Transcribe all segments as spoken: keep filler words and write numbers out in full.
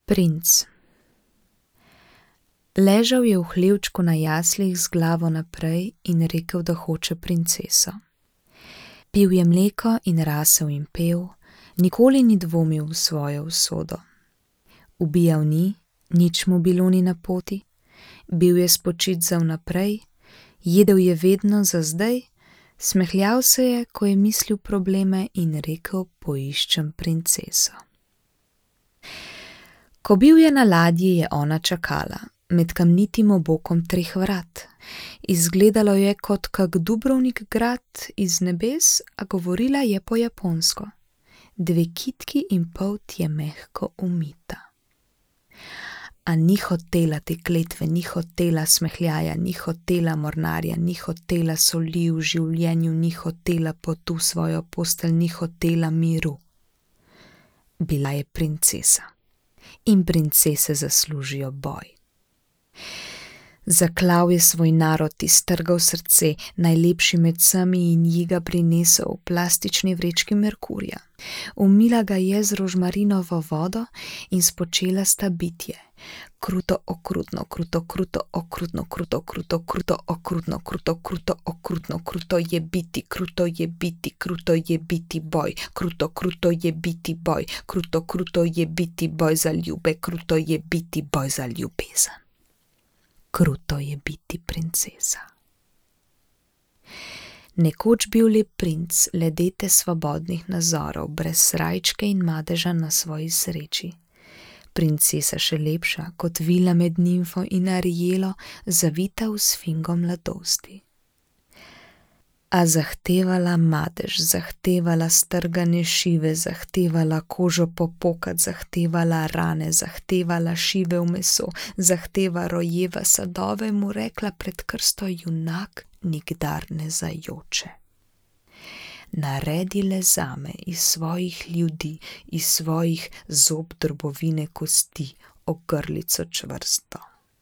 Princ. Ležal je v hlevčku na jaslih z glavo naprej in rekel, da hoče princeso. Pil je mleko in rasel in pel, nikoli ni dvomil v svojo usodo. Ubijal ni, nič mu bilo ni na poti, bil je spočit za vnaprej, jedel je vedno za zdaj, smehljal se je, ko je mislil probleme in rekel, poiščem princeso. Ko bil je na ladji, je ona čakala, med kamnitim obokom treh vrat. Izgledalo je kot kak Dubrovnik grad iz nebes, a govorila je po japonsko. Dve kitki in polt je mehko umita. A ni hotela te kletve, ni hotela smehljaja, ni hotela mornarja, ni hotela soli v življenju, ni hotela potu svojo postelj, ni hotela miru. Bila je princesa. In princese zaslužijo boj. Zaklal je svoj narod, iztrgal srce, najlepši med vsemi, in ji ga prinesel v plastični vrečki merkurja. Umila ga je z rožmarinovo vodo in spočela sta bitje. Kruto, okrutno, kruto, kruto, okrutno, kruto, kruto, kruto, okrutno, kruto, kruto, okrutno, kruto je biti, kruto je biti, kruto je biti boj, kruto, kruto je biti boj, kruto, kruto je biti boj za ljube, kruto je biti boj za ljubezen. Kruto je biti princesa. Nekoč bil lep princ, ledete svobodnih nazorov, brez srajčke in madeža na svoji sreči. Princesa še lepša, kot vila med nimfo in Arielo, zavita v sfingo mladosti. A zahtevala madež, zahtevala strgane šive, zahtevala kožo popokat, zahtevala rane, zahtevala šive v meso, zahteva rojeva sadove, mu rekla pred krsto junak nikdar ne zajoče. Naredi le zame iz svojih ljudi, iz svojih zob drobovine kosti, ogrlico čvrsto.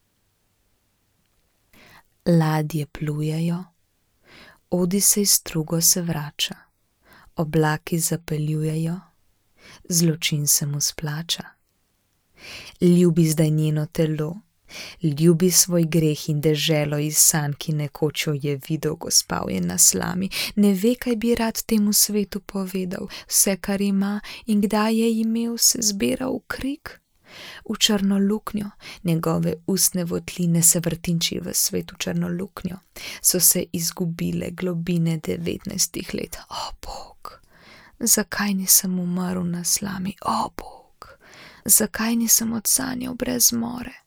Ladje plujejo, Odisej strugo se vrača, oblaki zapeljujejo, zločin se mu splača. Ljubi zdaj njeno telo, ljubi svoj greh in deželo iz sanj, ki nekoč jo je videl, ko spal je na slami. Ne ve, kaj bi rad temu svetu povedal, vse, kar ima in kdaj je imel, se zbira v krik. V črno luknjo, njegove ustne votline se vrtinči v svet v črno luknjo. So se izgubile globine devetnajstih let. O, Bog, zakaj nisem umrl na slami? O, Bog, zakaj nisem odsanjal brez more?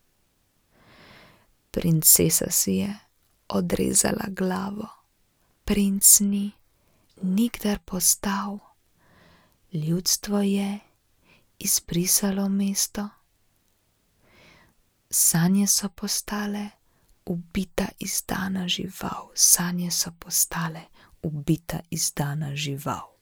Princesa si je odrezala glavo. Princ ni nikdar postal. Ljudstvo je izbrisalo mesto. Sanje so postale ubita izdana žival. Sanje so postale ubita izdana žival.